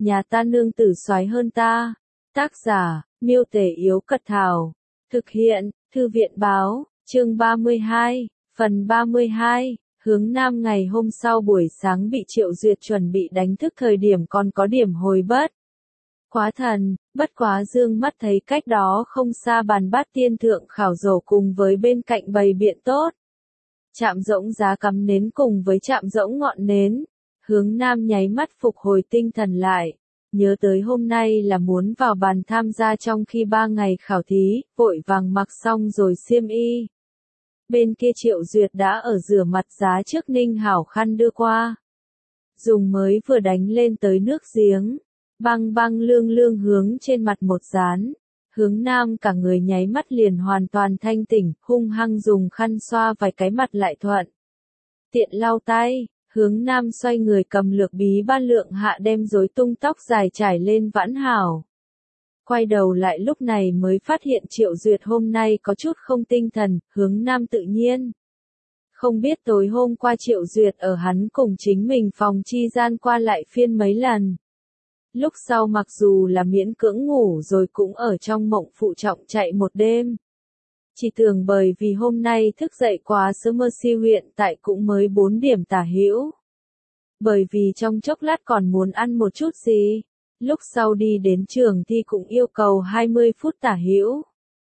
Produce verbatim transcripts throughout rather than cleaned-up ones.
nhà ta nương tử soái hơn ta. Tác giả, Miêu Tể Yếu Cật Thảo. Thực hiện, Thư viện Báo, chương ba mươi hai, phần ba mươi hai. Hướng Nam ngày hôm sau buổi sáng bị Triệu Duyệt chuẩn bị đánh thức thời điểm còn có điểm hồi bất. Quá thần, bất quá dương mắt thấy cách đó không xa bàn bát tiên thượng khảo rổ cùng với bên cạnh bày biện tốt. Chạm rỗng giá cắm nến cùng với chạm rỗng ngọn nến. Hướng Nam nháy mắt phục hồi tinh thần lại. Nhớ tới hôm nay là muốn vào bàn tham gia trong khi ba ngày khảo thí, vội vàng mặc xong rồi xiêm y. Bên kia Triệu Duyệt đã ở rửa mặt giá trước Ninh Hảo khăn đưa qua. Dùng mới vừa đánh lên tới nước giếng. Băng băng lương lương hướng trên mặt một dán. Hướng Nam cả người nháy mắt liền hoàn toàn thanh tỉnh, hung hăng dùng khăn xoa vài cái mặt lại thuận. Tiện lau tay, Hướng Nam xoay người cầm lược bí ba lượng hạ đem rối tung tóc dài trải lên vãn hảo. Quay đầu lại lúc này mới phát hiện Triệu Duyệt hôm nay có chút không tinh thần, Hướng Nam tự nhiên. Không biết tối hôm qua Triệu Duyệt ở hắn cùng chính mình phòng chi gian qua lại phiên mấy lần. Lúc sau mặc dù là miễn cưỡng ngủ rồi cũng ở trong mộng phụ trọng chạy một đêm. Chỉ tưởng bởi vì hôm nay thức dậy quá sớm mơ siêu hiện tại cũng mới bốn điểm tả hữu. Bởi vì trong chốc lát còn muốn ăn một chút gì. Lúc sau đi đến trường thi cũng yêu cầu hai mươi phút tả hữu.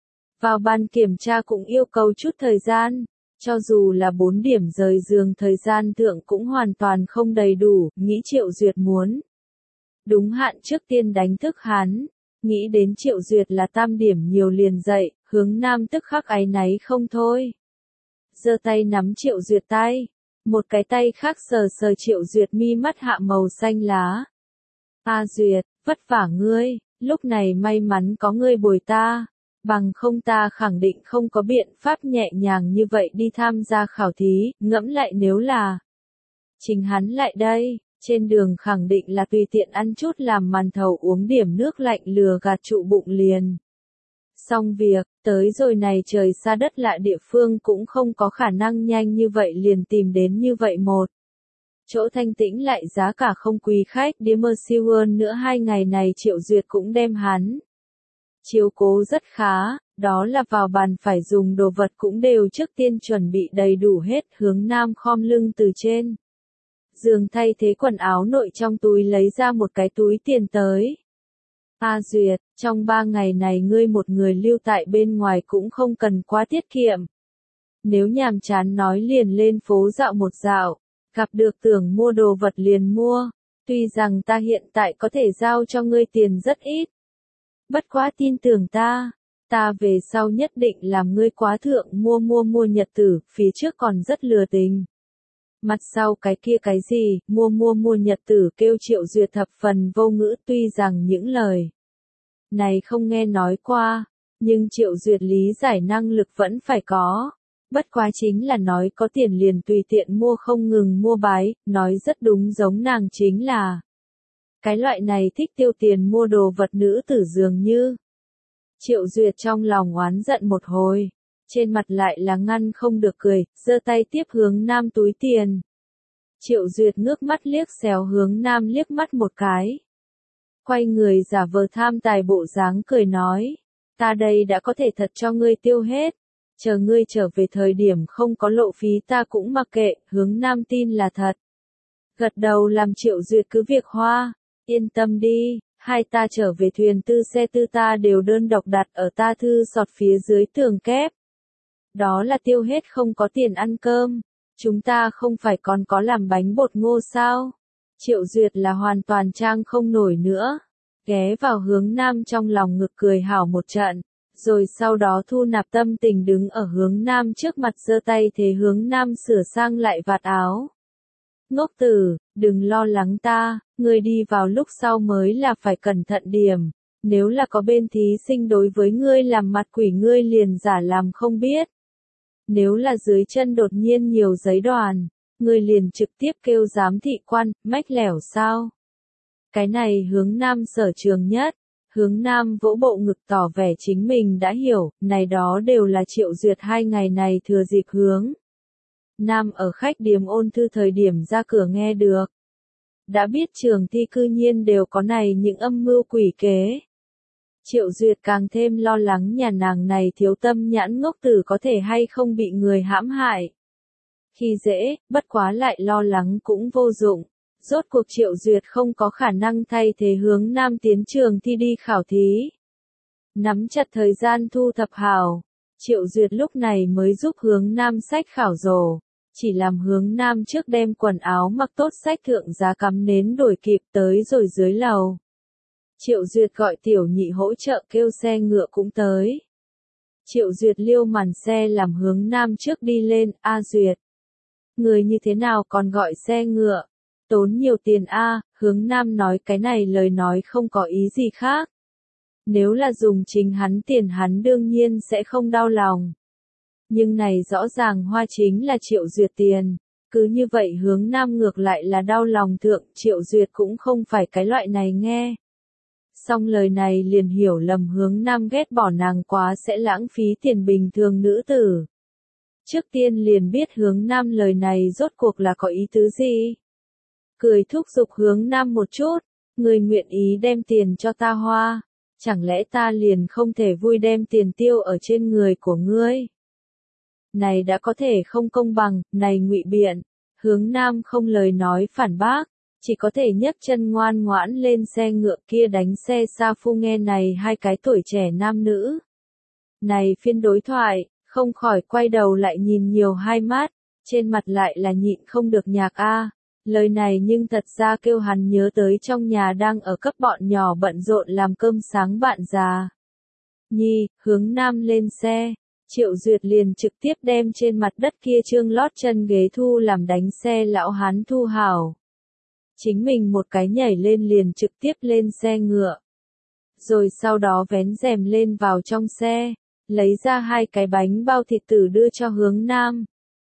Vào ban kiểm tra cũng yêu cầu chút thời gian. Cho dù là bốn điểm rời giường thời gian thượng cũng hoàn toàn không đầy đủ, nghĩ Triệu Duyệt muốn. Đúng hạn trước tiên đánh thức hắn, nghĩ đến Triệu Duyệt là tam điểm nhiều liền dậy, Hướng Nam tức khắc áy náy không thôi. Giơ tay nắm Triệu Duyệt tay, một cái tay khác sờ sờ Triệu Duyệt mi mắt hạ màu xanh lá. A Duyệt, vất vả ngươi, lúc này may mắn có ngươi bồi ta, bằng không ta khẳng định không có biện pháp nhẹ nhàng như vậy đi tham gia khảo thí, ngẫm lại nếu là chính hắn lại đây. Trên đường khẳng định là tùy tiện ăn chút làm màn thầu uống điểm nước lạnh lừa gạt trụ bụng liền. Xong việc, tới rồi này trời xa đất lạ địa phương cũng không có khả năng nhanh như vậy liền tìm đến như vậy một. Chỗ thanh tĩnh lại giá cả không quý khách đi mơ siêu hơn nữa hai ngày này Triệu Duyệt cũng đem hắn. Chiếu cố rất khá, đó là vào bàn phải dùng đồ vật cũng đều trước tiên chuẩn bị đầy đủ hết. Hướng Nam khom lưng từ trên giường thay thế quần áo nội trong túi lấy ra một cái túi tiền tới. A Duyệt, trong ba ngày này ngươi một người lưu tại bên ngoài cũng không cần quá tiết kiệm. Nếu nhàm chán nói liền lên phố dạo một dạo, gặp được tưởng mua đồ vật liền mua, tuy rằng ta hiện tại có thể giao cho ngươi tiền rất ít. Bất quá tin tưởng ta, ta về sau nhất định làm ngươi quá thượng mua mua mua nhật tử, phía trước còn rất lừa tình. Mặt sau cái kia cái gì, mua mua mua nhật tử kêu Triệu Duyệt thập phần vô ngữ tuy rằng những lời này không nghe nói qua, nhưng Triệu Duyệt lý giải năng lực vẫn phải có. Bất quá chính là nói có tiền liền tùy tiện mua không ngừng mua bái, nói rất đúng giống nàng chính là cái loại này thích tiêu tiền mua đồ vật nữ tử dường như. Triệu Duyệt trong lòng oán giận một hồi. Trên mặt lại là ngăn không được cười, giơ tay tiếp Hướng Nam túi tiền. Triệu Duyệt ngước mắt liếc xéo Hướng Nam liếc mắt một cái. Quay người giả vờ tham tài bộ dáng cười nói, ta đây đã có thể thật cho ngươi tiêu hết. Chờ ngươi trở về thời điểm không có lộ phí ta cũng mặc kệ, Hướng Nam tin là thật. Gật đầu làm Triệu Duyệt cứ việc hoa, yên tâm đi, hai ta trở về thuyền tư xe tư ta đều đơn độc đặt ở ta thư sọt phía dưới tường kép. Đó là tiêu hết không có tiền ăn cơm, chúng ta không phải còn có làm bánh bột ngô sao? Triệu Duyệt là hoàn toàn trang không nổi nữa, ghé vào Hướng Nam trong lòng ngực cười hảo một trận, rồi sau đó thu nạp tâm tình đứng ở Hướng Nam trước mặt giơ tay thế Hướng Nam sửa sang lại vạt áo. Ngốc tử, đừng lo lắng ta, ngươi đi vào lúc sau mới là phải cẩn thận điểm. Nếu là có bên thí sinh đối với ngươi làm mặt quỷ ngươi liền giả làm không biết. Nếu là dưới chân đột nhiên nhiều giấy đoàn, ngươi liền trực tiếp kêu giám thị quan, mách lẻo sao? Cái này Hướng Nam sở trường nhất. Hướng Nam vỗ bộ ngực tỏ vẻ chính mình đã hiểu, này đó đều là Triệu Duyệt hai ngày này thừa dịp Hướng Nam ở khách điếm ôn thư thời điểm ra cửa nghe được. đã biết trường thi cư nhiên đều có này những âm mưu quỷ kế. Triệu Duyệt càng thêm lo lắng nhà nàng này thiếu tâm nhãn ngốc tử có thể hay không bị người hãm hại. Khi dễ, bất quá lại lo lắng cũng vô dụng. Rốt cuộc Triệu Duyệt không có khả năng thay thế Hướng Nam tiến trường thi đi khảo thí. Nắm chặt thời gian thu thập hào, Triệu Duyệt lúc này mới giúp Hướng Nam sách khảo rổ. Chỉ làm Hướng Nam trước đem quần áo mặc tốt sách thượng giá cắm nến đổi kịp tới rồi dưới lầu. Triệu Duyệt gọi tiểu nhị hỗ trợ kêu xe ngựa cũng tới. Triệu Duyệt liêu màn xe làm Hướng Nam trước đi lên, A Duyệt. Người như thế nào còn gọi xe ngựa? Tốn nhiều tiền a, Hướng Nam nói cái này lời nói không có ý gì khác. Nếu là dùng chính hắn tiền hắn đương nhiên sẽ không đau lòng. Nhưng này rõ ràng hoa chính là Triệu Duyệt tiền. Cứ như vậy Hướng Nam ngược lại là đau lòng thượng, Triệu Duyệt cũng không phải cái loại này nghe. Xong lời này liền hiểu lầm Hướng Nam ghét bỏ nàng quá sẽ lãng phí tiền bình thường nữ tử. Trước tiên liền biết Hướng Nam lời này rốt cuộc là có ý tứ gì. Cười thúc giục Hướng Nam một chút, người nguyện ý đem tiền cho ta hoa, chẳng lẽ ta liền không thể vui đem tiền tiêu ở trên người của ngươi. Này đã có thể không công bằng, này ngụy biện, Hướng Nam không lời nói phản bác, chỉ có thể nhấc chân ngoan ngoãn lên xe ngựa kia đánh xe xa phu nghe này hai cái tuổi trẻ nam nữ. Này phiên đối thoại, không khỏi quay đầu lại nhìn nhiều hai mắt, trên mặt lại là nhịn không được nhạc a. Lời này nhưng thật ra kêu hắn nhớ tới trong nhà đang ở cấp bọn nhỏ bận rộn làm cơm sáng bạn già. Nhi, Hướng Nam lên xe, Triệu Duyệt liền trực tiếp đem trên mặt đất kia trương lót chân ghế thu làm đánh xe lão hán thu hảo. Chính mình một cái nhảy lên liền trực tiếp lên xe ngựa. Rồi sau đó vén rèm lên vào trong xe, lấy ra hai cái bánh bao thịt tử đưa cho Hướng Nam.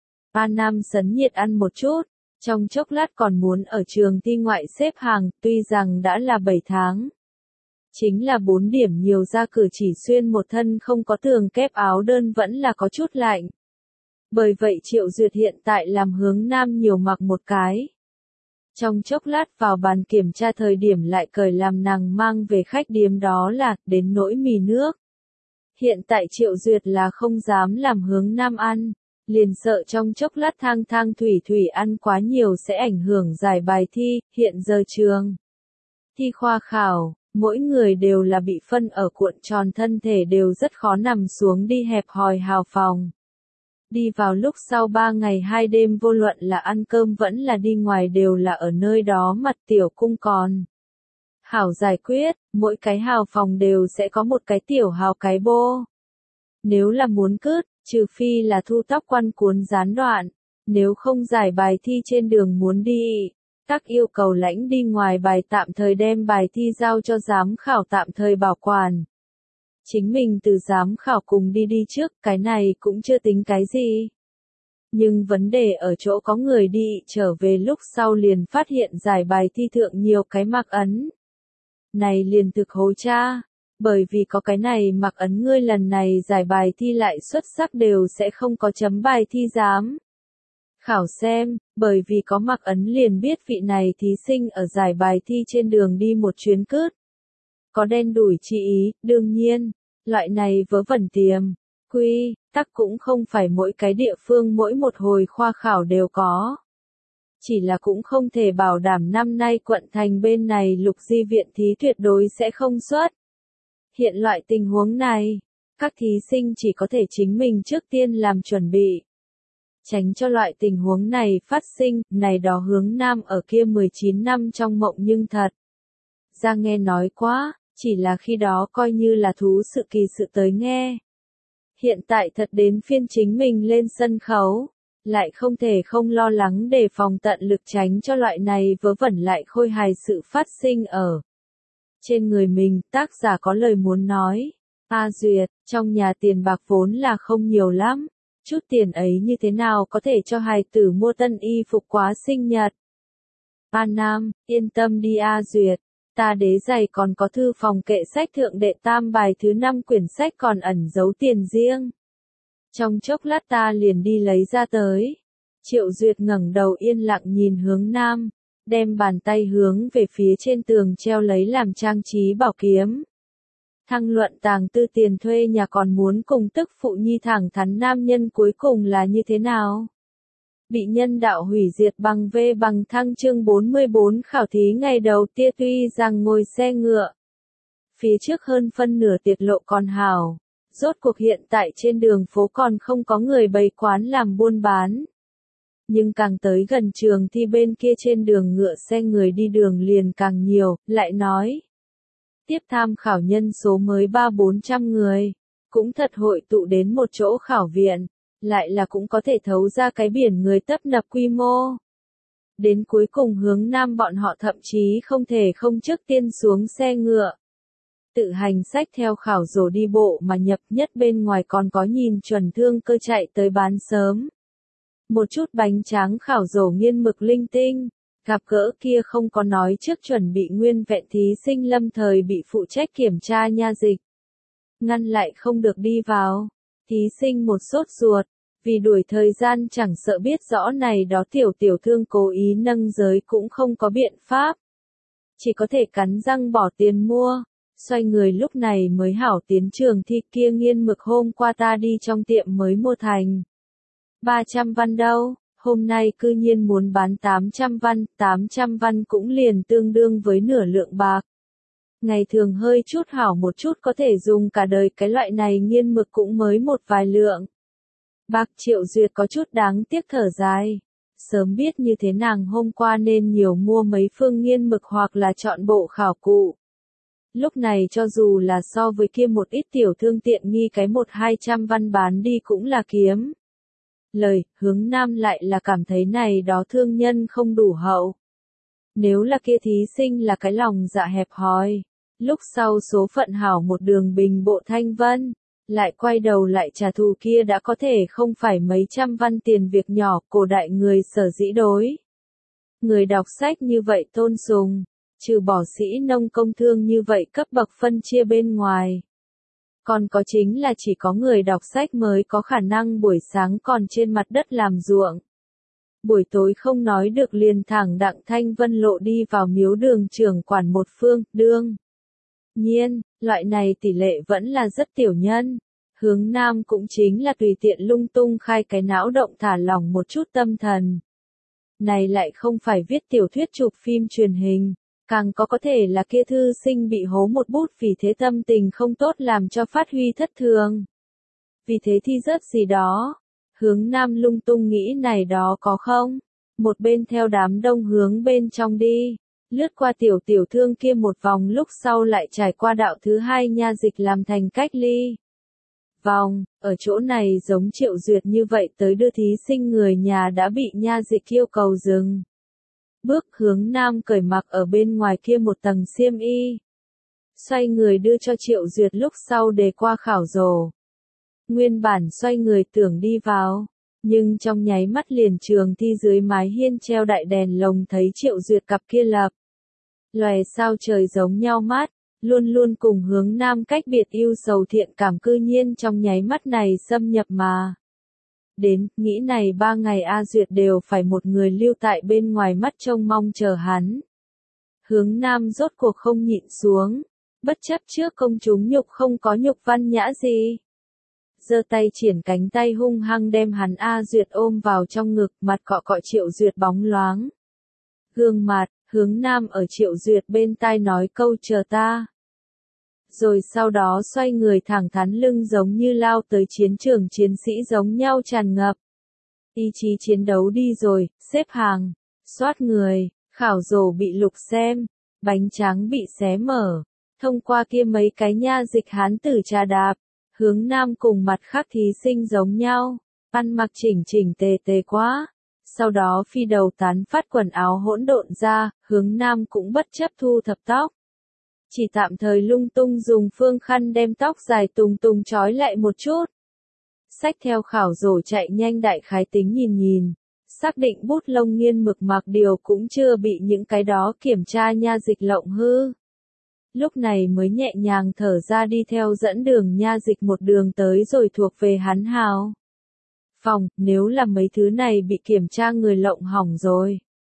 A Nam sấn nhiệt ăn một chút. Trong chốc lát còn muốn ở trường thi ngoại xếp hàng, tuy rằng đã là bảy tháng. Chính là bốn điểm nhiều ra cử chỉ xuyên một thân không có tường kép áo đơn vẫn là có chút lạnh. Bởi vậy Triệu Duyệt hiện tại làm Hướng Nam nhiều mặc một cái. Trong chốc lát vào bàn kiểm tra thời điểm lại cởi làm nàng mang về khách điếm đó là, đến nỗi mì nước. Hiện tại Triệu Duyệt là không dám làm Hướng Nam ăn. Liền sợ trong chốc lát thang thang thủy thủy ăn quá nhiều sẽ ảnh hưởng giải bài thi, hiện giờ trường. Thi khoa khảo, mỗi người đều là bị phân ở cuộn tròn thân thể đều rất khó nằm xuống đi hẹp hòi hào phòng. Đi vào lúc sau ba ngày hai đêm vô luận là ăn cơm vẫn là đi ngoài đều là ở nơi đó mặt tiểu cung còn. Hảo giải quyết, mỗi cái hào phòng đều sẽ có một cái tiểu hào cái bô. Nếu là muốn cướp, trừ phi là thu tóc quăn cuốn gián đoạn, nếu không giải bài thi trên đường muốn đi, các yêu cầu lãnh đi ngoài bài tạm thời đem bài thi giao cho giám khảo tạm thời bảo quản. Chính mình từ giám khảo cùng đi đi trước, cái này cũng chưa tính cái gì. Nhưng vấn đề ở chỗ có người đi trở về lúc sau liền phát hiện giải bài thi thượng nhiều cái mặc ấn. Này liền thực hối cha. Bởi vì có cái này mặc ấn ngươi lần này giải bài thi lại xuất sắc đều sẽ không có chấm bài thi giám. Khảo xem, bởi vì có mặc ấn liền biết vị này thí sinh ở giải bài thi trên đường đi một chuyến cướp. Có đen đủi chi ý, đương nhiên, loại này vớ vẩn tiềm, quy, tắc cũng không phải mỗi cái địa phương mỗi một hồi khoa khảo đều có. Chỉ là cũng không thể bảo đảm năm nay quận thành bên này lục di viện thí tuyệt đối sẽ không xuất. Hiện loại tình huống này, các thí sinh chỉ có thể chính mình trước tiên làm chuẩn bị. Tránh cho loại tình huống này phát sinh, này đó Hướng Nam ở kia mười chín năm trong mộng nhưng thật. Ra nghe nói quá, chỉ là khi đó coi như là thú sự kỳ sự tới nghe. Hiện tại thật đến phiên chính mình lên sân khấu, lại không thể không lo lắng để phòng tận lực tránh cho loại này vớ vẩn lại khôi hài sự phát sinh ở trên người mình. Tác giả có lời muốn nói. A Duyệt, trong nhà tiền bạc vốn là không nhiều lắm. Chút tiền ấy như thế nào có thể cho hài tử mua tân y phục quá sinh nhật. A Nam, yên tâm đi A Duyệt. Ta đế giày còn có thư phòng kệ sách thượng đệ tam bài thứ năm quyển sách còn ẩn giấu tiền riêng. Trong chốc lát ta liền đi lấy ra tới. Triệu Duyệt ngẩng đầu yên lặng nhìn Hướng Nam. đem bàn tay hướng về phía trên tường treo lấy làm trang trí bảo kiếm. Thăng luận tàng tư tiền thuê nhà còn muốn cùng tức phụ nhi thẳng thắn nam nhân cuối cùng là như thế nào? Bị nhân đạo hủy diệt bằng V bằng thăng chương bốn mươi bốn khảo thí ngày đầu tiên tuy rằng ngồi xe ngựa. Phía trước hơn phân nửa tiệt lộ còn hào. Rốt cuộc hiện tại trên đường phố còn không có người bày quán làm buôn bán. Nhưng càng tới gần trường thi bên kia trên đường ngựa xe người đi đường liền càng nhiều, lại nói. Tiếp tham khảo nhân số mới ba bốn trăm người, cũng thật hội tụ đến một chỗ khảo viện, lại là cũng có thể thấu ra cái biển người tấp nập quy mô. Đến cuối cùng hướng nam bọn họ thậm chí không thể không trước tiên xuống xe ngựa. Tự hành sách theo khảo rổ đi bộ mà nhập nhất bên ngoài còn có nhìn chuẩn thương cơ chạy tới bán sớm. Một chút bánh tráng khảo rổ nghiên mực linh tinh, gặp gỡ kia không có nói trước chuẩn bị nguyên vẹn thí sinh lâm thời bị phụ trách kiểm tra nha dịch. Ngăn lại không được đi vào, thí sinh một sốt ruột, vì đuổi thời gian chẳng sợ biết rõ này đó tiểu tiểu thương cố ý nâng giới cũng không có biện pháp. Chỉ có thể cắn răng bỏ tiền mua. Xoay người lúc này mới hảo tiến trường thi kia nghiên mực hôm qua ta đi trong tiệm mới mua thành. ba trăm văn đâu, hôm nay cư nhiên muốn bán tám trăm văn, tám trăm văn cũng liền tương đương với nửa lượng bạc. Ngày thường hơi chút hảo một chút có thể dùng cả đời cái loại này nghiên mực cũng mới một vài lượng. Bạc Triệu Duyệt có chút đáng tiếc thở dài. Sớm biết như thế nàng hôm qua nên nhiều mua mấy phương nghiên mực hoặc là chọn bộ khảo cụ. Lúc này cho dù là so với kia một ít tiểu thương tiện nghi cái một hai trăm văn bán đi cũng là kiếm. Lời, hướng nam lại là cảm thấy này đó thương nhân không đủ hậu. Nếu là kia thí sinh là cái lòng dạ hẹp hòi, lúc sau số phận hảo một đường bình bộ thanh vân, lại quay đầu lại trả thù kia đã có thể không phải mấy trăm văn tiền việc nhỏ cổ đại người sở dĩ đối. Người đọc sách như vậy tôn sùng. Trừ bỏ sĩ nông công thương như vậy cấp bậc phân chia bên ngoài. Còn có chính là chỉ có người đọc sách mới có khả năng buổi sáng còn trên mặt đất làm ruộng. Buổi tối không nói được liền thẳng đặng thanh vân lộ đi vào miếu đường trưởng quản một phương, đương. Nhiên, loại này tỷ lệ vẫn là rất tiểu nhân. Hướng nam cũng chính là tùy tiện lung tung khai cái não động thả lỏng một chút tâm thần. Này lại không phải viết tiểu thuyết chụp phim truyền hình. Càng có có thể là kia thư sinh bị hố một bút vì thế tâm tình không tốt làm cho phát huy thất thường. Vì thế thi rớt gì đó. Hướng nam lung tung nghĩ này đó có không? Một bên theo đám đông hướng bên trong đi. Lướt qua tiểu tiểu thương kia một vòng lúc sau lại trải qua đạo thứ hai nha dịch làm thành cách ly. Vòng, ở chỗ này giống Triệu Duyệt như vậy tới đưa thí sinh người nhà đã bị nha dịch yêu cầu dừng. Bước hướng nam cởi mặc ở bên ngoài kia một tầng xiêm y. Xoay người đưa cho Triệu Duyệt lúc sau để qua khảo rổ. Nguyên bản xoay người tưởng đi vào. Nhưng trong nháy mắt liền trường thi dưới mái hiên treo đại đèn lồng thấy Triệu Duyệt cặp kia lập. Lòe sao trời giống nhau mát. Luôn luôn cùng hướng nam cách biệt yêu sầu thiện cảm cư nhiên trong nháy mắt này xâm nhập mà. Đến, nghĩ này ba ngày A Duyệt đều phải một người lưu tại bên ngoài mắt trông mong chờ hắn. Hướng nam rốt cuộc không nhịn xuống, bất chấp trước công chúng nhục không có nhục văn nhã gì. Giơ tay triển cánh tay hung hăng đem hắn A Duyệt ôm vào trong ngực, mặt cọ cọ Triệu Duyệt bóng loáng. Gương mặt, hướng nam ở Triệu Duyệt bên tai nói câu chờ ta. Rồi sau đó xoay người thẳng thắn lưng giống như lao tới chiến trường chiến sĩ giống nhau tràn ngập. Ý chí chiến đấu đi rồi, xếp hàng, soát người, khảo rổ bị lục xem, bánh tráng bị xé mở, thông qua kia mấy cái nha dịch hán tử trà đạp, hướng nam cùng mặt khác thí sinh giống nhau, ăn mặc chỉnh chỉnh tề tề quá. Sau đó phi đầu tán phát quần áo hỗn độn ra, hướng nam cũng bất chấp thu thập tóc. Chỉ tạm thời lung tung dùng phương khăn đem tóc dài tùng tùng trói lại một chút. Xách theo khảo rổ chạy nhanh đại khái tính nhìn nhìn, xác định bút lông nghiên mực mặc điều cũng chưa bị những cái đó kiểm tra nha dịch lộng hư. Lúc này mới nhẹ nhàng thở ra đi theo dẫn đường nha dịch một đường tới rồi thuộc về hắn hào. Phòng, nếu là mấy thứ này bị kiểm tra người lộng hỏng rồi.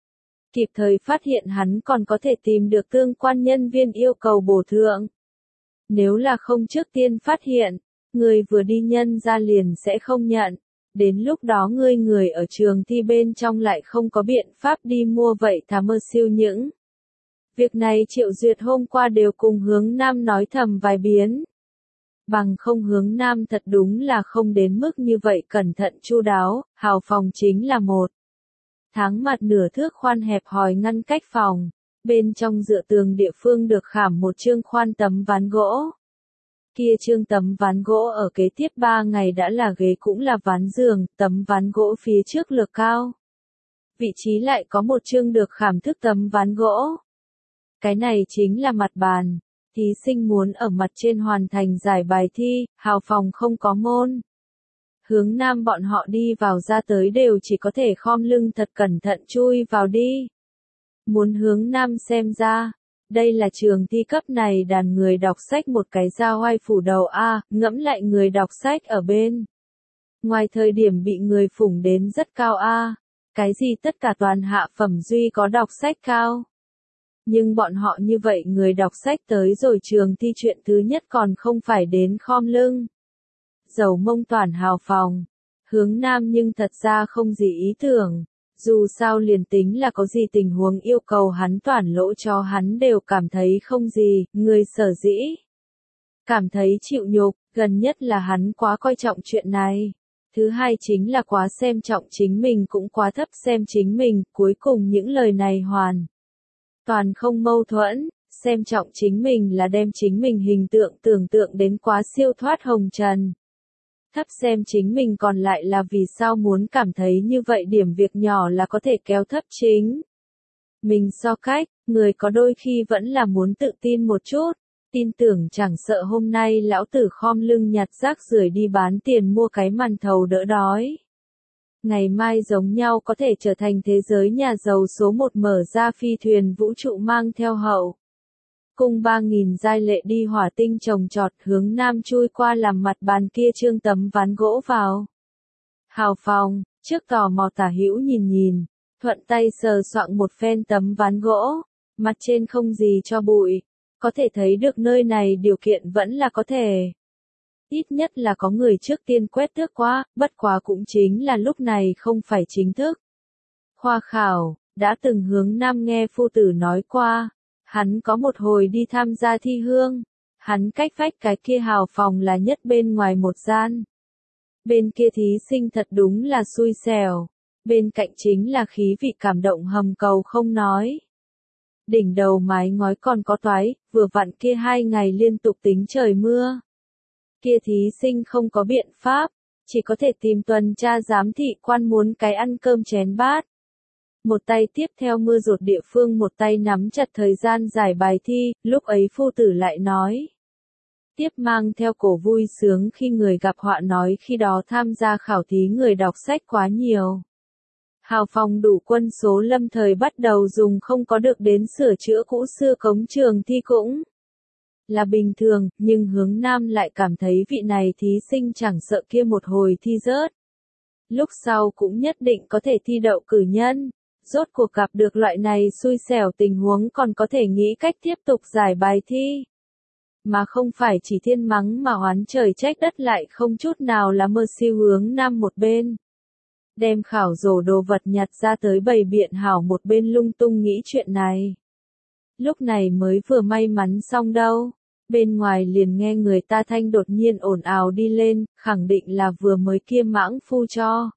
kịp thời phát hiện hắn còn có thể tìm được tương quan nhân viên yêu cầu bổ thượng. Nếu là không trước tiên phát hiện, người vừa đi nhân ra liền sẽ không nhận. Đến lúc đó ngươi người ở trường thi bên trong lại không có biện pháp đi mua vậy thà mơ siêu những. Việc này Triệu Duyệt hôm qua đều cùng Hướng Nam nói thầm vài biến. Bằng không Hướng Nam thật đúng là không đến mức như vậy cẩn thận chu đáo, hào phòng chính là một. Tháng mặt nửa thước khoan hẹp hòi ngăn cách phòng, bên trong dựa tường địa phương được khảm một chương khoan tấm ván gỗ. Kia chương tấm ván gỗ ở kế tiếp ba ngày đã là ghế cũng là ván giường, tấm ván gỗ phía trước lược cao. Vị trí lại có một chương được khảm thức tấm ván gỗ. Cái này chính là mặt bàn. Thí sinh muốn ở mặt trên hoàn thành giải bài thi, hào phòng không có môn. Hướng Nam bọn họ đi vào ra tới đều chỉ có thể khom lưng thật cẩn thận chui vào đi. Muốn Hướng Nam xem ra, đây là trường thi cấp này đàn người đọc sách một cái ra oai phủ đầu A, ngẫm lại người đọc sách ở bên. Ngoài thời điểm bị người phủng đến rất cao A, cái gì tất cả toàn hạ phẩm duy có đọc sách cao. Nhưng bọn họ như vậy người đọc sách tới rồi trường thi chuyện thứ nhất còn không phải đến khom lưng. Dầu mông toàn hào phòng. Hướng Nam nhưng thật ra không gì ý tưởng. Dù sao liền tính là có gì tình huống yêu cầu hắn toàn lỗ cho hắn đều cảm thấy không gì, người sở dĩ. Cảm thấy chịu nhục, gần nhất là hắn quá coi trọng chuyện này. Thứ hai chính là quá xem trọng chính mình cũng quá thấp xem chính mình, cuối cùng những lời này hoàn. Toàn không mâu thuẫn, xem trọng chính mình là đem chính mình hình tượng tưởng tượng đến quá siêu thoát hồng trần. Thấp xem chính mình còn lại là vì sao muốn cảm thấy như vậy điểm việc nhỏ là có thể kéo thấp chính. Mình so cách, người có đôi khi vẫn là muốn tự tin một chút, tin tưởng chẳng sợ hôm nay lão tử khom lưng nhặt rác rưởi đi bán tiền mua cái màn thầu đỡ đói. Ngày mai giống nhau có thể trở thành thế giới nhà giàu số một mở ra phi thuyền vũ trụ mang theo hậu. Cùng ba nghìn giai lệ đi hỏa tinh trồng trọt hướng Nam chui qua làm mặt bàn kia trương tấm ván gỗ vào. Hào phòng, trước tò mò tả hữu nhìn nhìn, thuận tay sờ soạng một phen tấm ván gỗ, mặt trên không gì cho bụi, có thể thấy được nơi này điều kiện vẫn là có thể. Ít nhất là có người trước tiên quét tước qua, bất quá cũng chính là lúc này không phải chính thức. Khoa khảo, đã từng Hướng Nam nghe phu tử nói qua, hắn có một hồi đi tham gia thi hương, hắn cách vách cái kia hào phòng là nhất bên ngoài một gian. Bên kia thí sinh thật đúng là xui xẻo, bên cạnh chính là khí vị cảm động hầm cầu không nói. Đỉnh đầu mái ngói còn có toái, vừa vặn kia hai ngày liên tục tính trời mưa. Kia thí sinh không có biện pháp, chỉ có thể tìm tuần tra giám thị quan muốn cái ăn cơm chén bát. Một tay tiếp theo mưa rột địa phương một tay nắm chặt thời gian giải bài thi, lúc ấy phu tử lại nói. Tiếp mang theo cổ vui sướng khi người gặp họa nói khi đó tham gia khảo thí người đọc sách quá nhiều. Hào phòng đủ quân số lâm thời bắt đầu dùng không có được đến sửa chữa cũ xưa cống trường thi cũng là bình thường, nhưng Hướng Nam lại cảm thấy vị này thí sinh chẳng sợ kia một hồi thi rớt. Lúc sau cũng nhất định có thể thi đậu cử nhân, rốt cuộc gặp được loại này xui xẻo tình huống còn có thể nghĩ cách tiếp tục giải bài thi. Mà không phải chỉ thiên mắng mà oán trời trách đất lại không chút nào là mơ siêu Hướng Nam một bên. Đem khảo rổ đồ vật nhặt ra tới bày biện hảo một bên lung tung nghĩ chuyện này. Lúc này mới vừa may mắn xong đâu. Bên ngoài liền nghe người ta thanh đột nhiên ồn ào đi lên, khẳng định là vừa mới kia mãng phu cho.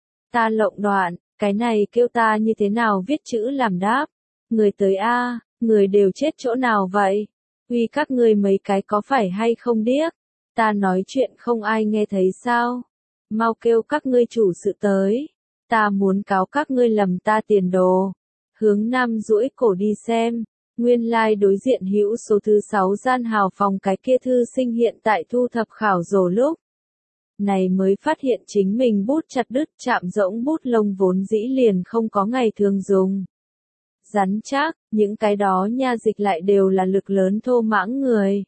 Ta lộng đoạn, cái này kêu ta như thế nào viết chữ làm đáp. Người tới a, người đều chết chỗ nào vậy? Uy các ngươi mấy cái có phải hay không điếc? Ta nói chuyện không ai nghe thấy sao? Mau kêu các ngươi chủ sự tới. Ta muốn cáo các ngươi lầm ta tiền đồ. Hướng Nam duỗi cổ đi xem. Nguyên lai like đối diện hữu số thứ sáu gian hào phòng cái kia thư sinh hiện tại thu thập khảo rổ lúc. Này mới phát hiện chính mình bút chặt đứt chạm rỗng bút lông vốn dĩ liền không có ngày thường dùng. Rắn chắc, những cái đó nha dịch lại đều là lực lớn thô mãng người.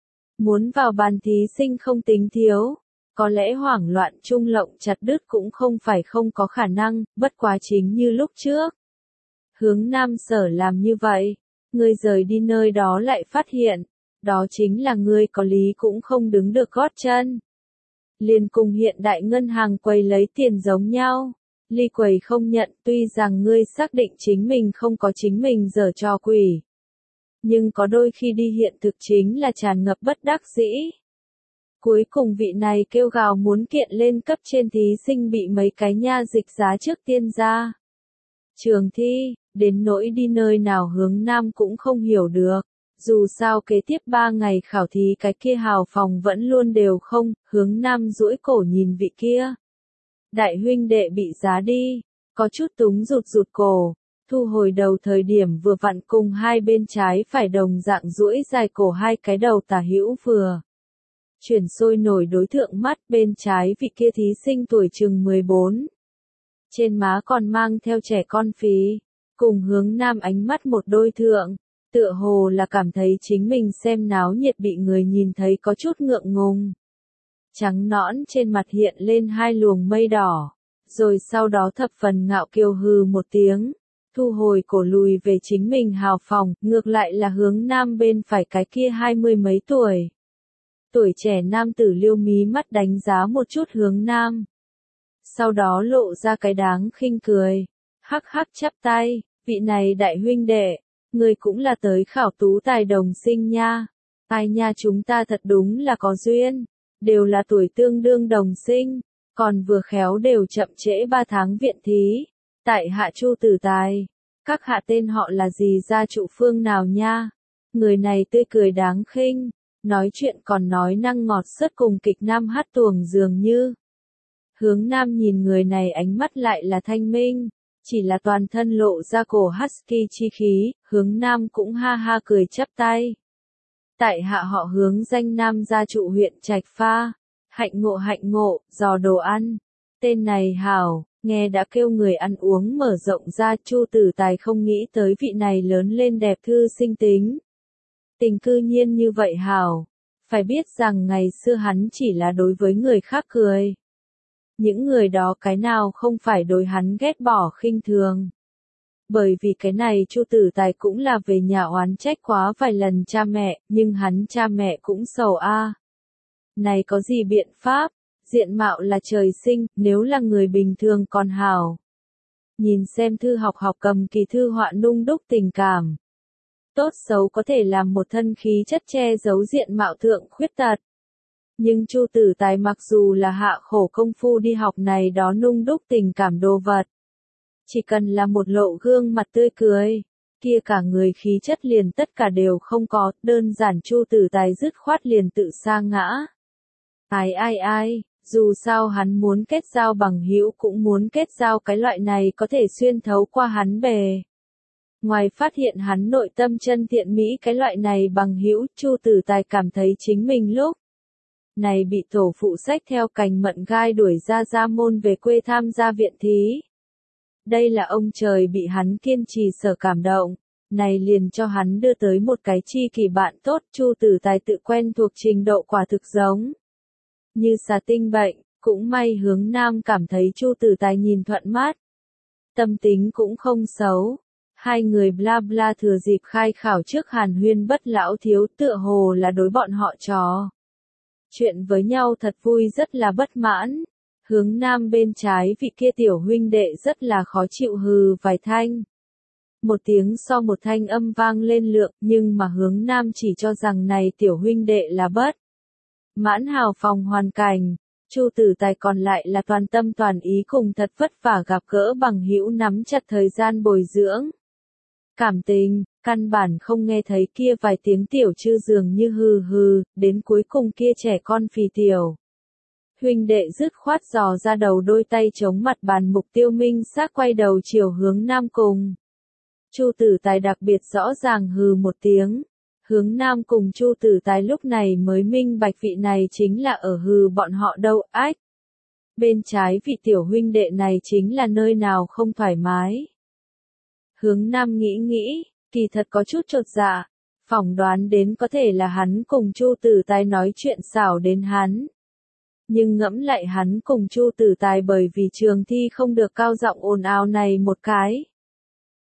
Muốn vào bàn thí sinh không tính thiếu, có lẽ hoảng loạn trung lộng chặt đứt cũng không phải không có khả năng, bất quá chính như lúc trước. Hướng Nam sở làm như vậy, ngươi rời đi nơi đó lại phát hiện, đó chính là ngươi có lý cũng không đứng được gót chân. Liền cùng hiện đại ngân hàng quầy lấy tiền giống nhau, ly quầy không nhận, tuy rằng ngươi xác định chính mình không có chính mình giở trò quỷ. Nhưng có đôi khi đi hiện thực chính là tràn ngập bất đắc dĩ. Cuối cùng vị này kêu gào muốn kiện lên cấp trên thí sinh bị mấy cái nha dịch giá trước tiên ra. Trường thi, đến nỗi đi nơi nào Hướng Nam cũng không hiểu được. Dù sao kế tiếp ba ngày khảo thí cái kia hào phòng vẫn luôn đều không, Hướng Nam duỗi cổ nhìn vị kia. Đại huynh đệ bị giá đi, có chút túng rụt rụt cổ, thu hồi đầu thời điểm vừa vặn cùng hai bên trái phải đồng dạng duỗi dài cổ hai cái đầu tả hữu vừa. Chuyển sôi nổi đối tượng mắt bên trái vị kia thí sinh tuổi chừng mười bốn. Trên má còn mang theo trẻ con phí, cùng Hướng Nam ánh mắt một đôi thượng, tựa hồ là cảm thấy chính mình xem náo nhiệt bị người nhìn thấy có chút ngượng ngùng. Trắng nõn trên mặt hiện lên hai luồng mây đỏ, rồi sau đó thập phần ngạo kiều hừ một tiếng, thu hồi cổ lùi về chính mình hào phòng, ngược lại là Hướng Nam bên phải cái kia hai mươi mấy tuổi. Tuổi trẻ nam tử liêu mí mắt đánh giá một chút Hướng Nam. Sau đó lộ ra cái đáng khinh cười, hắc hắc chắp tay, vị này đại huynh đệ, người cũng là tới khảo tú tài đồng sinh nha. Ai nha, chúng ta thật đúng là có duyên, đều là tuổi tương đương đồng sinh, còn vừa khéo đều chậm trễ ba tháng viện thí. Tại hạ Chu Tử Tài, các hạ tên họ là gì, gia trụ phương nào nha? Người này tươi cười đáng khinh, nói chuyện còn nói năng ngọt sớt cùng kịch nam hát tuồng dường như. Hướng Nam nhìn người này ánh mắt lại là thanh minh, chỉ là toàn thân lộ ra cổ husky chi khí, Hướng Nam cũng ha ha cười chắp tay. Tại hạ họ Hướng, danh Nam, gia trụ huyện Trạch Pha, hạnh ngộ hạnh ngộ, giò đồ ăn. Tên này hảo, nghe đã kêu người ăn uống mở rộng ra. Chu Tử Tài không nghĩ tới vị này lớn lên đẹp thư sinh tính. Tình cư nhiên như vậy hảo, phải biết rằng ngày xưa hắn chỉ là đối với người khác cười. Những người đó cái nào không phải đối hắn ghét bỏ khinh thường. Bởi vì cái này Chu Tử Tài cũng là về nhà oán trách quá vài lần cha mẹ, nhưng hắn cha mẹ cũng sầu a. À. Này có gì biện pháp, diện mạo là trời sinh, nếu là người bình thường còn hảo. Nhìn xem thư học học cầm kỳ thư họa nung đúc tình cảm. Tốt xấu có thể làm một thân khí chất che giấu diện mạo thượng khuyết tật. Nhưng Chu Tử Tài mặc dù là hạ khổ công phu đi học này đó nung đúc tình cảm đồ vật. Chỉ cần là một lộ gương mặt tươi cười, kia cả người khí chất liền tất cả đều không có, đơn giản Chu Tử Tài dứt khoát liền tự sa ngã. Ai ai ai, dù sao hắn muốn kết giao bằng hữu cũng muốn kết giao cái loại này có thể xuyên thấu qua hắn bề. Ngoài phát hiện hắn nội tâm chân thiện mỹ cái loại này bằng hữu, Chu Tử Tài cảm thấy chính mình lúc này bị tổ phụ xách theo cành mận gai đuổi ra gia môn về quê tham gia viện thí. Đây là ông trời bị hắn kiên trì sở cảm động, này liền cho hắn đưa tới một cái chi kỷ bạn tốt. Chu Tử Tài tự quen thuộc trình độ quả thực giống như xà tinh bệnh, cũng may Hướng Nam cảm thấy Chu Tử Tài nhìn thuận mắt, tâm tính cũng không xấu. Hai người bla bla thừa dịp khai khảo trước hàn huyên bất lão thiếu, tựa hồ là đối bọn họ trò chuyện với nhau thật vui rất là bất mãn. Hướng Nam bên trái vị kia tiểu huynh đệ rất là khó chịu hừ vài thanh. Một tiếng so một thanh âm vang lên lượng, nhưng mà Hướng Nam chỉ cho rằng này tiểu huynh đệ là bất mãn hào phòng hoàn cảnh. Chu Tử Tài còn lại là toàn tâm toàn ý cùng thật vất vả gặp gỡ bằng hữu nắm chặt thời gian bồi dưỡng cảm tình, căn bản không nghe thấy kia vài tiếng tiểu chư dường như hừ hừ, đến cuối cùng kia trẻ con phì tiểu huynh đệ dứt khoát dò ra đầu đôi tay chống mặt bàn, mục tiêu minh xác quay đầu chiều Hướng Nam cùng. Chu Tử Tài đặc biệt rõ ràng hừ một tiếng. Hướng Nam cùng Chu Tử Tài lúc này mới minh bạch vị này chính là ở hừ bọn họ đâu. Ách! Bên trái vị tiểu huynh đệ này chính là nơi nào không thoải mái. Hướng Nam nghĩ nghĩ, kỳ thật có chút chột dạ, phỏng đoán đến có thể là hắn cùng Chu Tử Tài nói chuyện xảo đến hắn. Nhưng ngẫm lại hắn cùng Chu Tử Tài bởi vì trường thi không được cao giọng ồn ào này một cái.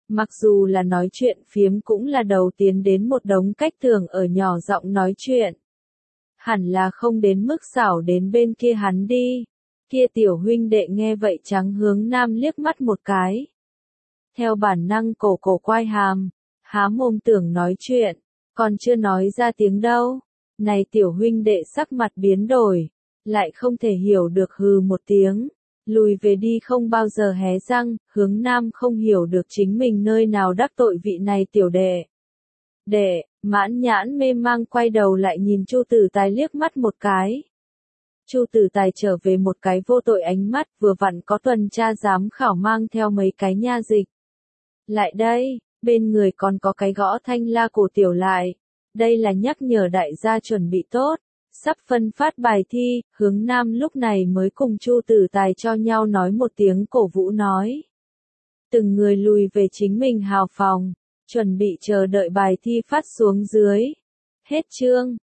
Mặc dù là nói chuyện phiếm cũng là đầu tiến đến một đống cách thường ở nhỏ giọng nói chuyện. Hẳn là không đến mức xảo đến bên kia hắn đi. Kia tiểu huynh đệ nghe vậy trắng hướng nam liếc mắt một cái. Theo bản năng cổ cổ quay hàm, há mồm tưởng nói chuyện, còn chưa nói ra tiếng đâu. Này tiểu huynh đệ sắc mặt biến đổi, lại không thể hiểu được hừ một tiếng. Lùi về đi không bao giờ hé răng, hướng nam không hiểu được chính mình nơi nào đắc tội vị này tiểu đệ. Đệ, mãn nhãn mê mang quay đầu lại nhìn Chu Tử Tài liếc mắt một cái. Chu Tử Tài trở về một cái vô tội ánh mắt, vừa vặn có tuần tra giám khảo mang theo mấy cái nha dịch. Lại đây, bên người còn có cái gõ thanh la cổ tiểu lại. Đây là nhắc nhở đại gia chuẩn bị tốt. Sắp phân phát bài thi, hướng nam lúc này mới cùng Chu Tử Tài cho nhau nói một tiếng cổ vũ nói. Từng người lùi về chính mình hào phòng, chuẩn bị chờ đợi bài thi phát xuống dưới. Hết chương.